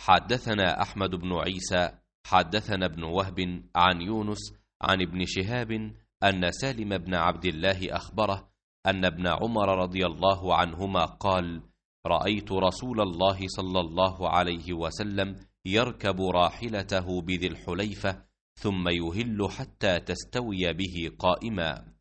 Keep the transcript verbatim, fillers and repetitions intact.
حدثنا أحمد بن عيسى حدثنا ابن وهب عن يونس عن ابن شهاب أن سالم بن عبد الله أخبره أن ابن عمر رضي الله عنهما قال: رأيت رسول الله صلى الله عليه وسلم يركب راحلته بذي الحليفة ثم يهل حتى تستوي به قائما.